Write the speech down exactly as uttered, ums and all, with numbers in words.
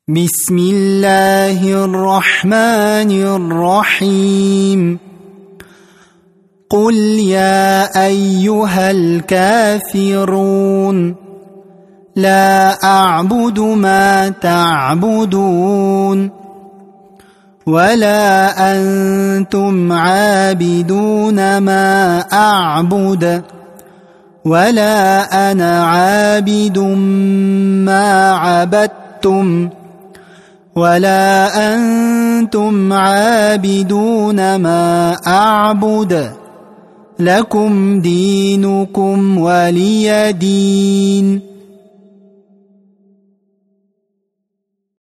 بسم الله الرحمن الرحيم قل يا أيها الكافرون لا أعبد ما تعبدون ولا أنتم عابدون ما أعبد ولا أنا عابد ما عبدتم ولا أنتم عابدون ما أعبد لكم دينكم ولي دين.